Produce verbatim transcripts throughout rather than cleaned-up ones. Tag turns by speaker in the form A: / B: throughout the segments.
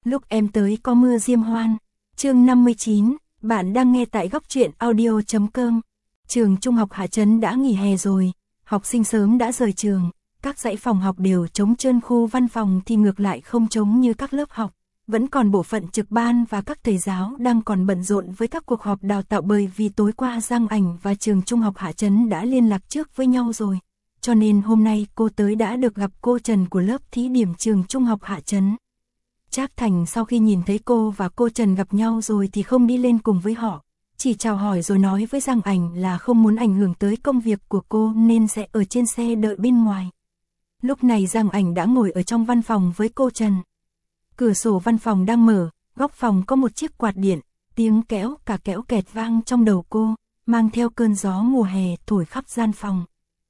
A: Lúc em tới có mưa diêm hoan. Chương năm mươi chín, bạn đang nghe tại góc truyện audio chấm com. Trường trung học Hạ Trấn đã nghỉ hè rồi, học sinh sớm đã rời trường, các dãy phòng học đều trống trơn, khu văn phòng thì ngược lại không trống như các lớp học. Vẫn còn bộ phận trực ban và các thầy giáo đang còn bận rộn với các cuộc họp đào tạo, bởi vì tối qua Giang Ảnh và trường trung học Hạ Trấn đã liên lạc trước với nhau rồi. Cho nên hôm nay cô tới đã được gặp cô Trần của lớp thí điểm trường trung học Hạ Trấn. Trác Thành sau khi nhìn thấy cô và cô Trần gặp nhau rồi thì không đi lên cùng với họ, chỉ chào hỏi rồi nói với Giang Ảnh là không muốn ảnh hưởng tới công việc của cô nên sẽ ở trên xe đợi bên ngoài. Lúc này Giang Ảnh đã ngồi ở trong văn phòng với cô Trần. Cửa sổ văn phòng đang mở, góc phòng có một chiếc quạt điện, tiếng kéo cả kéo kẹt vang trong đầu cô, mang theo cơn gió mùa hè thổi khắp gian phòng.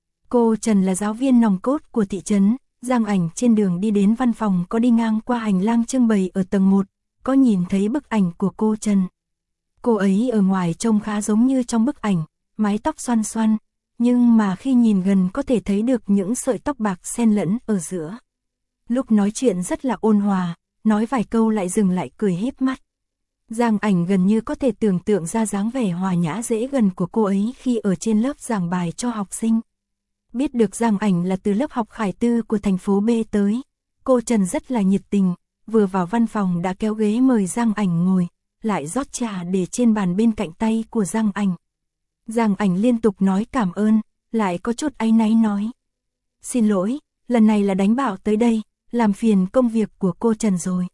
A: Cô Trần là giáo viên nòng cốt của thị trấn. Giang Ảnh trên đường đi đến văn phòng có đi ngang qua hành lang trưng bày ở tầng một, có nhìn thấy bức ảnh của cô Trần. Cô ấy ở ngoài trông khá giống như trong bức ảnh, mái tóc xoăn xoăn, nhưng mà khi nhìn gần có thể thấy được những sợi tóc bạc xen lẫn ở giữa. Lúc nói chuyện rất là ôn hòa, nói vài câu lại dừng lại cười híp mắt. Giang Ảnh gần như có thể tưởng tượng ra dáng vẻ hòa nhã dễ gần của cô ấy khi ở trên lớp giảng bài cho học sinh. Biết được Giang Ảnh là từ lớp học Khải Tư của thành phố B tới, cô Trần rất là nhiệt tình, vừa vào văn phòng đã kéo ghế mời Giang Ảnh ngồi, lại rót trà để trên bàn bên cạnh tay của Giang Ảnh. Giang Ảnh liên tục nói cảm ơn, lại có chút áy náy nói: "Xin lỗi, lần này là đánh bảo tới đây, làm phiền công việc của cô Trần rồi."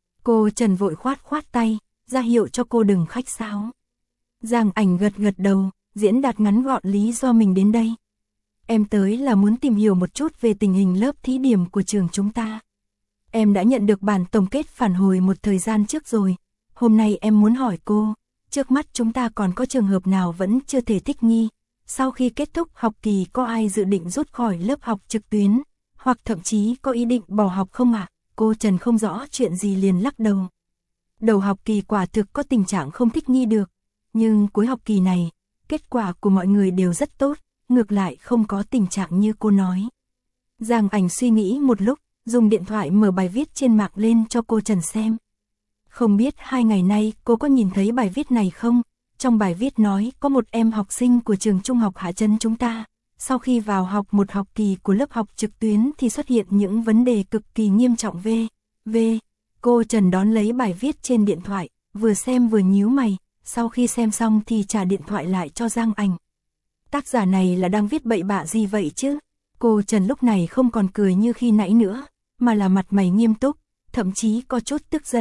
A: Cô Trần vội khoát khoát tay, ra hiệu cho cô đừng khách sáo. Giang Ảnh gật gật đầu, diễn đạt ngắn gọn lý do mình đến đây. "Em tới là muốn tìm hiểu một chút về tình hình lớp thí điểm của trường chúng ta. Em đã nhận được bản tổng kết phản hồi một thời gian trước rồi. Hôm nay em muốn hỏi cô, trước mắt chúng ta còn có trường hợp nào vẫn chưa thể thích nghi? Sau khi kết thúc học kỳ có ai dự định rút khỏi lớp học trực tuyến, hoặc thậm chí có ý định bỏ học không ạ?" Cô Trần không rõ chuyện gì liền lắc đầu. Đầu học kỳ quả thực có tình trạng không thích nghi được, nhưng cuối học kỳ này, kết quả của mọi người đều rất tốt. Ngược lại không có tình trạng như cô nói. Giang Ảnh suy nghĩ một lúc, dùng điện thoại mở bài viết trên mạng lên cho cô Trần xem. Không biết hai ngày nay cô có nhìn thấy bài viết này không? Trong bài viết nói có một em học sinh của trường trung học Hạ Trấn chúng ta, sau khi vào học một học kỳ của lớp học trực tuyến thì xuất hiện những vấn đề cực kỳ nghiêm trọng. V. V. Cô Trần đón lấy bài viết trên điện thoại, vừa xem vừa nhíu mày, sau khi xem xong thì trả điện thoại lại cho Giang Ảnh. Tác giả này là đang viết bậy bạ gì vậy chứ? Cô Trần lúc này không còn cười như khi nãy nữa, mà là mặt mày nghiêm túc, thậm chí có chút tức giận.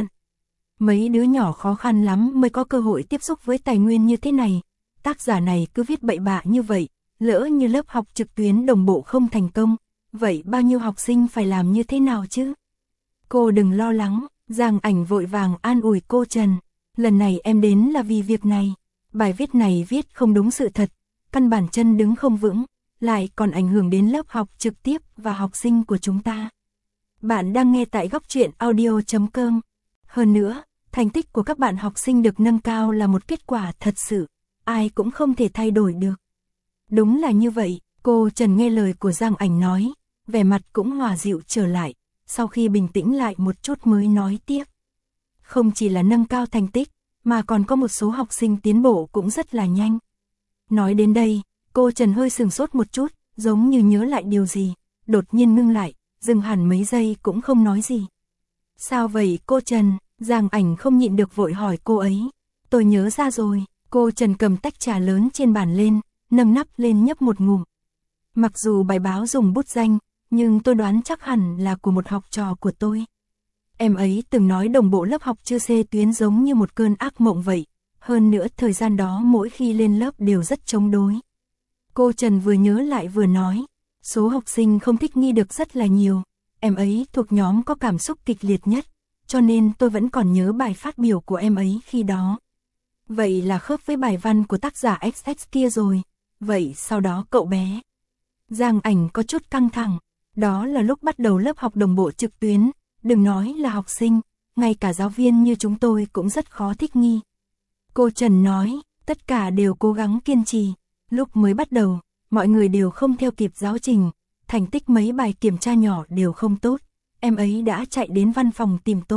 A: Mấy đứa nhỏ khó khăn lắm mới có cơ hội tiếp xúc với tài nguyên như thế này. Tác giả này cứ viết bậy bạ như vậy, lỡ như lớp học trực tuyến đồng bộ không thành công, vậy bao nhiêu học sinh phải làm như thế nào chứ? Cô đừng lo lắng, Giang Ảnh vội vàng an ủi cô Trần. Lần này em đến là vì việc này. Bài viết này viết không đúng sự thật, căn bản chân đứng không vững, lại còn ảnh hưởng đến lớp học trực tiếp và học sinh của chúng ta. Bạn đang nghe tại góc truyện audio chấm com. Hơn nữa, thành tích của các bạn học sinh được nâng cao là một kết quả thật sự, ai cũng không thể thay đổi được. Đúng là như vậy, cô Trần nghe lời của Giang Ảnh nói, vẻ mặt cũng hòa dịu trở lại, sau khi bình tĩnh lại một chút mới nói tiếp. Không chỉ là nâng cao thành tích, mà còn có một số học sinh tiến bộ cũng rất là nhanh. Nói đến đây, cô Trần hơi sừng sốt một chút, giống như nhớ lại điều gì, đột nhiên ngưng lại, dừng hẳn mấy giây cũng không nói gì. Sao vậy cô Trần? Giang Ảnh không nhịn được vội hỏi cô ấy. Tôi nhớ ra rồi, cô Trần cầm tách trà lớn trên bàn lên, nâng nắp lên nhấp một ngụm. Mặc dù bài báo dùng bút danh, nhưng tôi đoán chắc hẳn là của một học trò của tôi. Em ấy từng nói đồng bộ lớp học chưa xê tuyến giống như một cơn ác mộng vậy. Hơn nữa thời gian đó mỗi khi lên lớp đều rất chống đối. Cô Trần vừa nhớ lại vừa nói, số học sinh không thích nghi được rất là nhiều, em ấy thuộc nhóm có cảm xúc kịch liệt nhất, cho nên tôi vẫn còn nhớ bài phát biểu của em ấy khi đó. Vậy là khớp với bài văn của tác giả ích ích kia rồi, vậy sau đó cậu bé. Giang Ảnh có chút căng thẳng, đó là lúc bắt đầu lớp học đồng bộ trực tuyến, đừng nói là học sinh, ngay cả giáo viên như chúng tôi cũng rất khó thích nghi. Cô Trần nói, tất cả đều cố gắng kiên trì, lúc mới bắt đầu, mọi người đều không theo kịp giáo trình, thành tích mấy bài kiểm tra nhỏ đều không tốt, em ấy đã chạy đến văn phòng tìm tôi,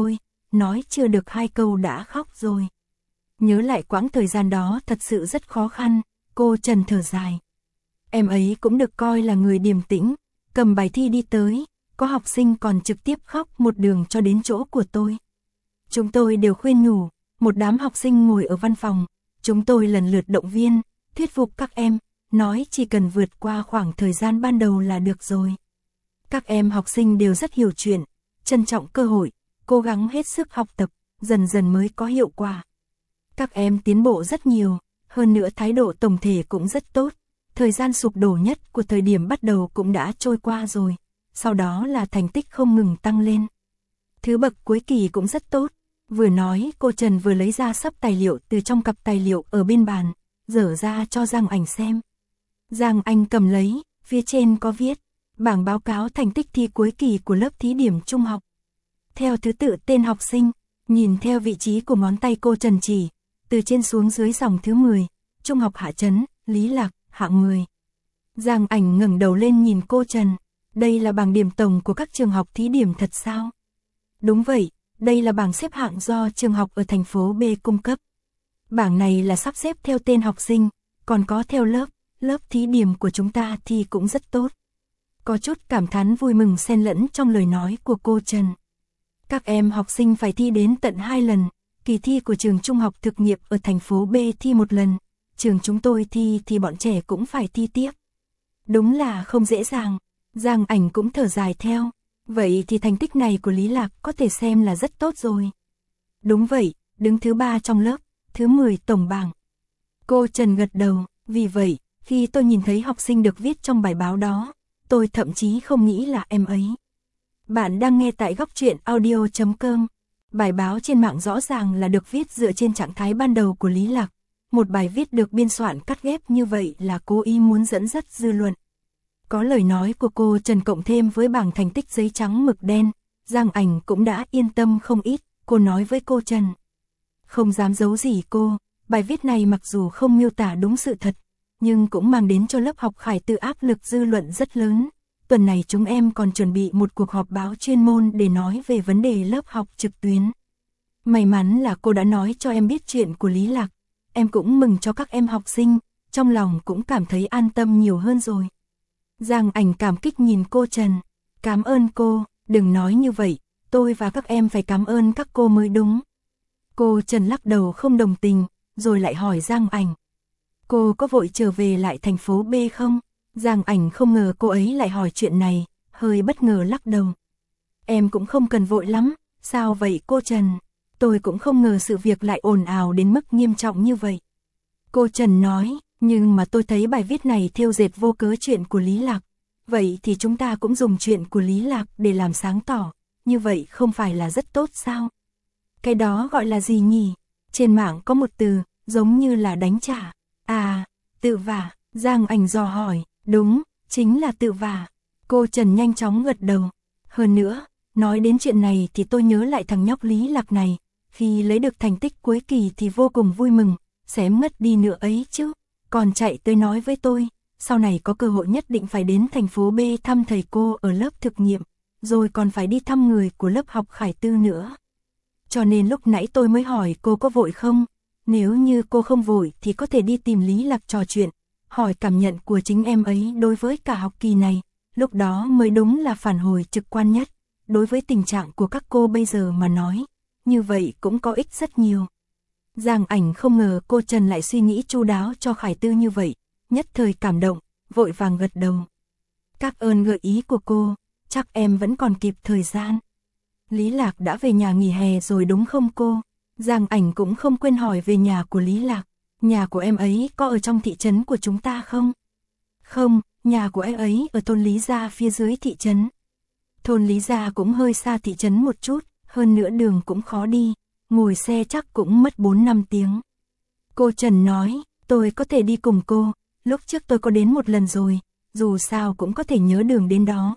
A: nói chưa được hai câu đã khóc rồi. Nhớ lại quãng thời gian đó thật sự rất khó khăn, cô Trần thở dài. Em ấy cũng được coi là người điềm tĩnh, cầm bài thi đi tới, có học sinh còn trực tiếp khóc một đường cho đến chỗ của tôi. Chúng tôi đều khuyên nhủ, một đám học sinh ngồi ở văn phòng, chúng tôi lần lượt động viên, thuyết phục các em, nói chỉ cần vượt qua khoảng thời gian ban đầu là được rồi. Các em học sinh đều rất hiểu chuyện, trân trọng cơ hội, cố gắng hết sức học tập, dần dần mới có hiệu quả. Các em tiến bộ rất nhiều, hơn nữa thái độ tổng thể cũng rất tốt. Thời gian sụp đổ nhất của thời điểm bắt đầu cũng đã trôi qua rồi, sau đó là thành tích không ngừng tăng lên. Thứ bậc cuối kỳ cũng rất tốt. Vừa nói cô Trần vừa lấy ra sắp tài liệu từ trong cặp tài liệu ở bên bàn, dở ra cho Giang Ảnh xem. Giang Anh cầm lấy, phía trên có viết, bảng báo cáo thành tích thi cuối kỳ của lớp thí điểm trung học. Theo thứ tự tên học sinh, nhìn theo vị trí của ngón tay cô Trần chỉ, từ trên xuống dưới dòng thứ mười, trung học Hạ Trấn, Lý Lạc, hạng mười. Giang Ảnh ngẩng đầu lên nhìn cô Trần, đây là bảng điểm tổng của các trường học thí điểm thật sao? Đúng vậy, đây là bảng xếp hạng do trường học ở thành phố B cung cấp. Bảng này là sắp xếp theo tên học sinh, còn có theo lớp, lớp thí điểm của chúng ta thì cũng rất tốt. Có chút cảm thán vui mừng xen lẫn trong lời nói của cô Trần. Các em học sinh phải thi đến tận hai lần, kỳ thi của trường trung học thực nghiệm ở thành phố B thi một lần, trường chúng tôi thi thì bọn trẻ cũng phải thi tiếp. Đúng là không dễ dàng, Giang Ảnh cũng thở dài theo, vậy thì thành tích này của Lý Lạc có thể xem là rất tốt rồi. Đúng vậy, đứng thứ ba trong lớp, thứ mười tổng bảng. Cô Trần gật đầu, vì vậy, khi tôi nhìn thấy học sinh được viết trong bài báo đó, tôi thậm chí không nghĩ là em ấy. Bạn đang nghe tại góc truyện audio chấm com. Bài báo trên mạng rõ ràng là được viết dựa trên trạng thái ban đầu của Lý Lạc. Một bài viết được biên soạn cắt ghép như vậy là cố ý muốn dẫn dắt dư luận. Có lời nói của cô Trần cộng thêm với bảng thành tích giấy trắng mực đen, Giang Ảnh cũng đã yên tâm không ít, cô nói với cô Trần. Không dám giấu gì cô, bài viết này mặc dù không miêu tả đúng sự thật, nhưng cũng mang đến cho lớp học Khải Tư áp lực dư luận rất lớn. Tuần này chúng em còn chuẩn bị một cuộc họp báo chuyên môn để nói về vấn đề lớp học trực tuyến. May mắn là cô đã nói cho em biết chuyện của Lý Lạc, em cũng mừng cho các em học sinh, trong lòng cũng cảm thấy an tâm nhiều hơn rồi. Giang Ảnh cảm kích nhìn cô Trần, cảm ơn cô, đừng nói như vậy, tôi và các em phải cảm ơn các cô mới đúng. Cô Trần lắc đầu không đồng tình, rồi lại hỏi Giang Ảnh. Cô có vội trở về lại thành phố B không? Giang Ảnh không ngờ cô ấy lại hỏi chuyện này, hơi bất ngờ lắc đầu. Em cũng không cần vội lắm, sao vậy cô Trần? Tôi cũng không ngờ sự việc lại ồn ào đến mức nghiêm trọng như vậy. Cô Trần nói, nhưng mà tôi thấy bài viết này thêu dệt vô cớ chuyện của Lý Lạc. Vậy thì chúng ta cũng dùng chuyện của Lý Lạc để làm sáng tỏ, như vậy không phải là rất tốt sao? Cái đó gọi là gì nhỉ? Trên mạng có một từ, giống như là đánh trả. À, tự vả, Giang Ảnh dò hỏi, đúng, chính là tự vả. Cô Trần nhanh chóng gật đầu. Hơn nữa, nói đến chuyện này thì tôi nhớ lại thằng nhóc Lý Lạc này, khi lấy được thành tích cuối kỳ thì vô cùng vui mừng, sẽ mất đi nữa ấy chứ. Còn chạy tới nói với tôi, sau này có cơ hội nhất định phải đến thành phố B thăm thầy cô ở lớp thực nghiệm, rồi còn phải đi thăm người của lớp học Khải Tư nữa. Cho nên lúc nãy tôi mới hỏi cô có vội không? Nếu như cô không vội thì có thể đi tìm Lý Lạc trò chuyện, hỏi cảm nhận của chính em ấy đối với cả học kỳ này, lúc đó mới đúng là phản hồi trực quan nhất, đối với tình trạng của các cô bây giờ mà nói, như vậy cũng có ích rất nhiều. Giang Ảnh không ngờ cô Trần lại suy nghĩ chu đáo cho Khải Tư như vậy, nhất thời cảm động, vội vàng gật đầu. Các ơn gợi ý của cô, chắc em vẫn còn kịp thời gian. Lý Lạc đã về nhà nghỉ hè rồi đúng không cô? Giang Ảnh cũng không quên hỏi về nhà của Lý Lạc, nhà của em ấy có ở trong thị trấn của chúng ta không? Không, nhà của em ấy ở thôn Lý Gia phía dưới thị trấn. Thôn Lý Gia cũng hơi xa thị trấn một chút, hơn nữa đường cũng khó đi, ngồi xe chắc cũng mất bốn năm tiếng. Cô Trần nói, tôi có thể đi cùng cô, lúc trước tôi có đến một lần rồi, dù sao cũng có thể nhớ đường đến đó.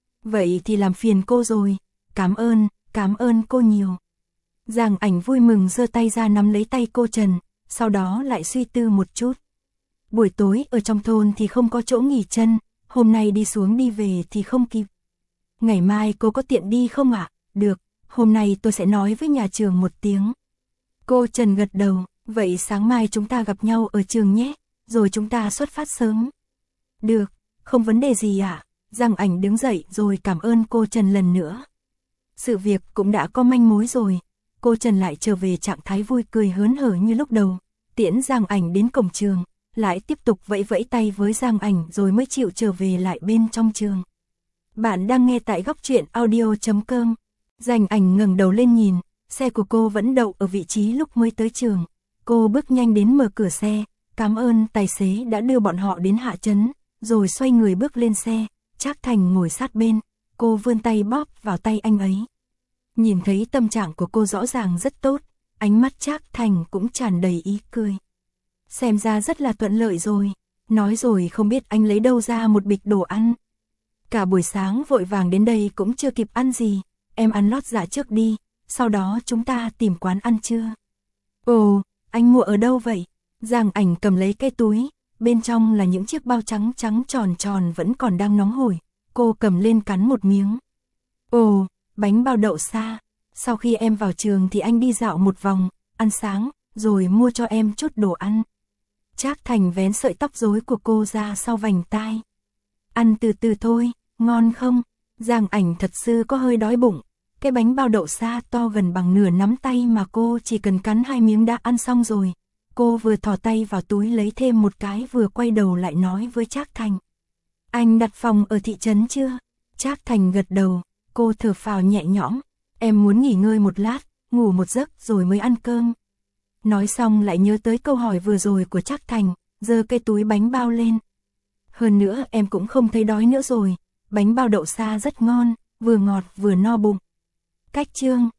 A: Vậy thì làm phiền cô rồi, cảm ơn, cảm ơn cô nhiều. Giang Ảnh vui mừng giơ tay ra nắm lấy tay cô Trần, sau đó lại suy tư một chút. Buổi tối ở trong thôn thì không có chỗ nghỉ chân, hôm nay đi xuống đi về thì không kịp. Ngày mai cô có tiện đi không ạ? Được, hôm nay tôi sẽ nói với nhà trường một tiếng. Cô Trần gật đầu, vậy sáng mai chúng ta gặp nhau ở trường nhé, rồi chúng ta xuất phát sớm. Được, không vấn đề gì ạ. À? Giang Ảnh đứng dậy rồi cảm ơn cô Trần lần nữa. Sự việc cũng đã có manh mối rồi, cô Trần lại trở về trạng thái vui cười hớn hở như lúc đầu, tiễn Giang Ảnh đến cổng trường, lại tiếp tục vẫy vẫy tay với Giang Ảnh rồi mới chịu trở về lại bên trong trường. Bạn đang nghe tại góc truyện audio chấm com. Giang Ảnh ngẩng đầu lên nhìn, xe của cô vẫn đậu ở vị trí lúc mới tới trường. Cô bước nhanh đến mở cửa xe, cảm ơn tài xế đã đưa bọn họ đến hạ trấn, rồi xoay người bước lên xe. Trác Thành ngồi sát bên, cô vươn tay bóp vào tay anh ấy. Nhìn thấy tâm trạng của cô rõ ràng rất tốt, ánh mắt Trác Thành cũng tràn đầy ý cười. Xem ra rất là thuận lợi rồi, nói rồi không biết anh lấy đâu ra một bịch đồ ăn. Cả buổi sáng vội vàng đến đây cũng chưa kịp ăn gì, em ăn lót dạ trước đi, sau đó chúng ta tìm quán ăn trưa. Ồ, anh mua ở đâu vậy? Giang Ảnh cầm lấy cái túi, bên trong là những chiếc bao trắng trắng tròn tròn vẫn còn đang nóng hổi, cô cầm lên cắn một miếng. Ồ, bánh bao đậu xa, sau khi em vào trường thì anh đi dạo một vòng, ăn sáng, rồi mua cho em chút đồ ăn. Trác Thành vén sợi tóc rối của cô ra sau vành tai. Ăn từ từ thôi, ngon không? Giang Ảnh thật sự có hơi đói bụng. Cái bánh bao đậu xa to gần bằng nửa nắm tay mà cô chỉ cần cắn hai miếng đã ăn xong rồi. Cô vừa thò tay vào túi lấy thêm một cái vừa quay đầu lại nói với Trác Thành. Anh đặt phòng ở thị trấn chưa? Trác Thành gật đầu, cô thở phào nhẹ nhõm. Em muốn nghỉ ngơi một lát, ngủ một giấc rồi mới ăn cơm. Nói xong lại nhớ tới câu hỏi vừa rồi của Trác Thành, giơ cái túi bánh bao lên. Hơn nữa em cũng không thấy đói nữa rồi, bánh bao đậu xa rất ngon, vừa ngọt vừa no bụng. Cách chương